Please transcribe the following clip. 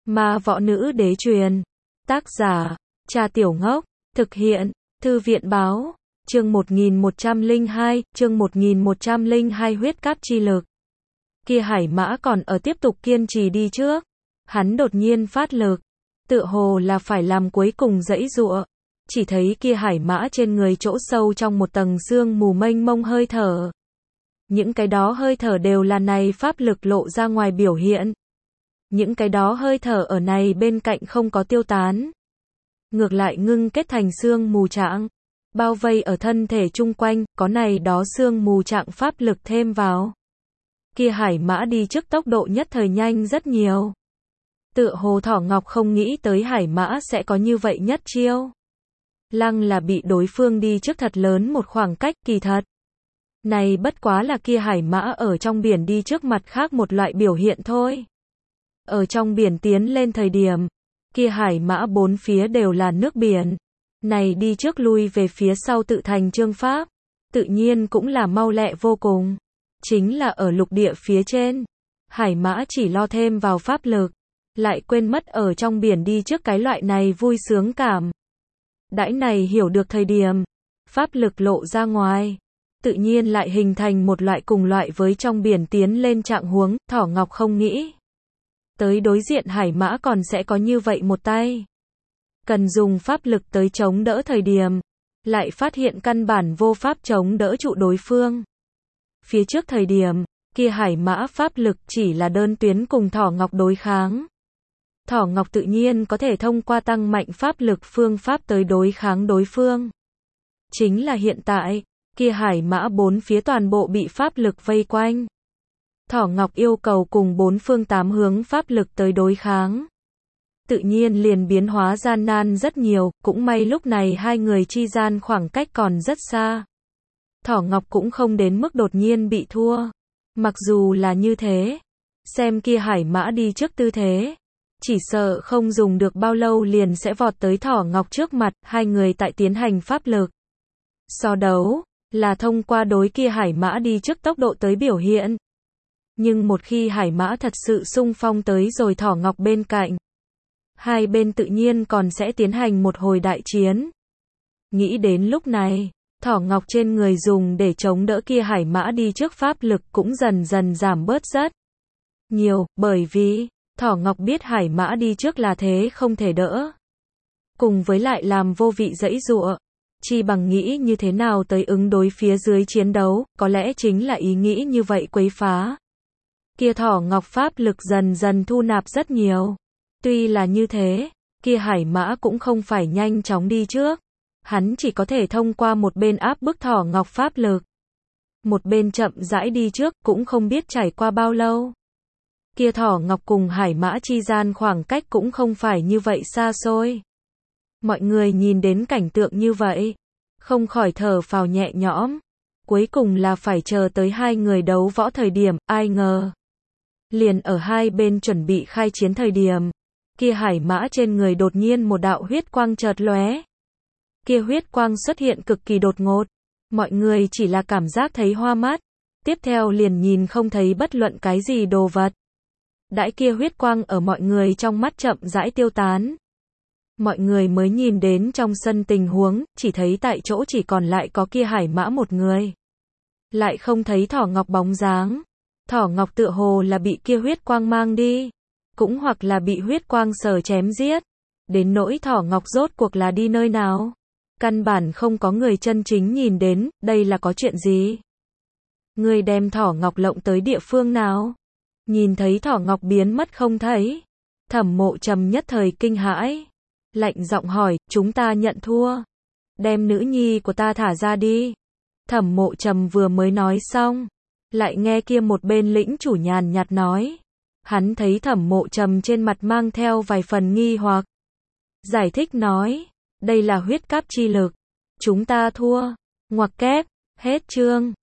Ma võ nữ đế truyền. Tác giả, Trà Tiểu Ngốc. Thực hiện, Thư viện báo. Chương 1102 huyết cáp chi lực. Kia Hải Mã còn ở tiếp tục kiên trì đi trước. Hắn đột nhiên phát lực. Tựa hồ là phải làm cuối cùng giãy giụa. Chỉ thấy kia Hải Mã trên người chỗ sâu trong một tầng sương mù mênh mông hơi thở. Những cái đó hơi thở đều là này pháp lực lộ ra ngoài biểu hiện. Những cái đó hơi thở ở này bên cạnh không có tiêu tán. Ngược lại ngưng kết thành sương mù trạng. Bao vây ở thân thể chung quanh, có này đó sương mù trạng pháp lực thêm vào. Kia Hải Mã đi trước tốc độ nhất thời nhanh rất nhiều. Tựa hồ Thỏ Ngọc không nghĩ tới Hải Mã sẽ có như vậy nhất chiêu. Lăng là bị đối phương đi trước thật lớn một khoảng cách, kỳ thật. Này bất quá là kia Hải Mã ở trong biển đi trước mặt khác một loại biểu hiện thôi. Ở trong biển tiến lên thời điểm, kia Hải Mã bốn phía đều là nước biển. Này đi trước lui về phía sau tự thành chương pháp, tự nhiên cũng là mau lẹ vô cùng. Chính là ở lục địa phía trên, Hải Mã chỉ lo thêm vào pháp lực, lại quên mất ở trong biển đi trước cái loại này vui sướng cảm. Đãi này hiểu được thời điểm, pháp lực lộ ra ngoài, tự nhiên lại hình thành một loại cùng loại với trong biển tiến lên trạng huống. Thỏ Ngọc không nghĩ tới đối diện Hải Mã còn sẽ có như vậy một tay. Cần dùng pháp lực tới chống đỡ thời điểm, lại phát hiện căn bản vô pháp chống đỡ trụ đối phương. Phía trước thời điểm, kia Hải Mã pháp lực chỉ là đơn tuyến cùng Thỏ Ngọc đối kháng. Thỏ Ngọc tự nhiên có thể thông qua tăng mạnh pháp lực phương pháp tới đối kháng đối phương. Chính là hiện tại, kia Hải Mã bốn phía toàn bộ bị pháp lực vây quanh. Thỏ Ngọc yêu cầu cùng bốn phương tám hướng pháp lực tới đối kháng. Tự nhiên liền biến hóa gian nan rất nhiều, cũng may lúc này hai người chi gian khoảng cách còn rất xa. Thỏ Ngọc cũng không đến mức đột nhiên bị thua. Mặc dù là như thế, xem kia Hải Mã đi trước tư thế, chỉ sợ không dùng được bao lâu liền sẽ vọt tới Thỏ Ngọc trước mặt, hai người tại tiến hành pháp lực. So đấu, là thông qua đối kia Hải Mã đi trước tốc độ tới biểu hiện. Nhưng một khi Hải Mã thật sự xung phong tới rồi Thỏ Ngọc bên cạnh, hai bên tự nhiên còn sẽ tiến hành một hồi đại chiến. Nghĩ đến lúc này, Thỏ Ngọc trên người dùng để chống đỡ kia Hải Mã đi trước pháp lực cũng dần dần giảm bớt rất nhiều, bởi vì Thỏ Ngọc biết Hải Mã đi trước là thế không thể đỡ. Cùng với lại làm vô vị giãy giụa, chi bằng nghĩ như thế nào tới ứng đối phía dưới chiến đấu, có lẽ chính là ý nghĩ như vậy quấy phá. Kia Thỏ Ngọc pháp lực dần dần thu nạp rất nhiều. Tuy là như thế, kia Hải Mã cũng không phải nhanh chóng đi trước. Hắn chỉ có thể thông qua một bên áp bức Thỏ Ngọc pháp lực, một bên chậm rãi đi trước, cũng không biết trải qua bao lâu. Kia Thỏ Ngọc cùng Hải Mã chi gian khoảng cách cũng không phải như vậy xa xôi. Mọi người nhìn đến cảnh tượng như vậy, không khỏi thở phào nhẹ nhõm. Cuối cùng là phải chờ tới hai người đấu võ thời điểm, ai ngờ. Liền ở hai bên chuẩn bị khai chiến thời điểm, kia Hải Mã trên người đột nhiên một đạo huyết quang chợt lóe. Kia huyết quang xuất hiện cực kỳ đột ngột, mọi người chỉ là cảm giác thấy hoa mắt, tiếp theo liền nhìn không thấy bất luận cái gì đồ vật. Đãi kia huyết quang ở mọi người trong mắt chậm rãi tiêu tán. Mọi người mới nhìn đến trong sân tình huống, chỉ thấy tại chỗ chỉ còn lại có kia Hải Mã một người. Lại không thấy Thỏ Ngọc bóng dáng. Thỏ Ngọc tựa hồ là bị kia huyết quang mang đi, cũng hoặc là bị huyết quang sờ chém giết. Đến nỗi Thỏ Ngọc rốt cuộc là đi nơi nào, căn bản không có người chân chính nhìn đến, đây là có chuyện gì? Người đem Thỏ Ngọc lộng tới địa phương nào? Nhìn thấy Thỏ Ngọc biến mất không thấy, Thẩm Mộ Trầm nhất thời kinh hãi, lạnh giọng hỏi, chúng ta nhận thua, đem nữ nhi của ta thả ra đi. Thẩm Mộ Trầm vừa mới nói xong, lại nghe kia một bên lĩnh chủ nhàn nhạt nói. Hắn thấy Thẩm Mộ Trầm trên mặt mang theo vài phần nghi hoặc, giải thích nói, đây là huyết cáp chi lực, chúng ta thua. Ngoặc kép, hết chương.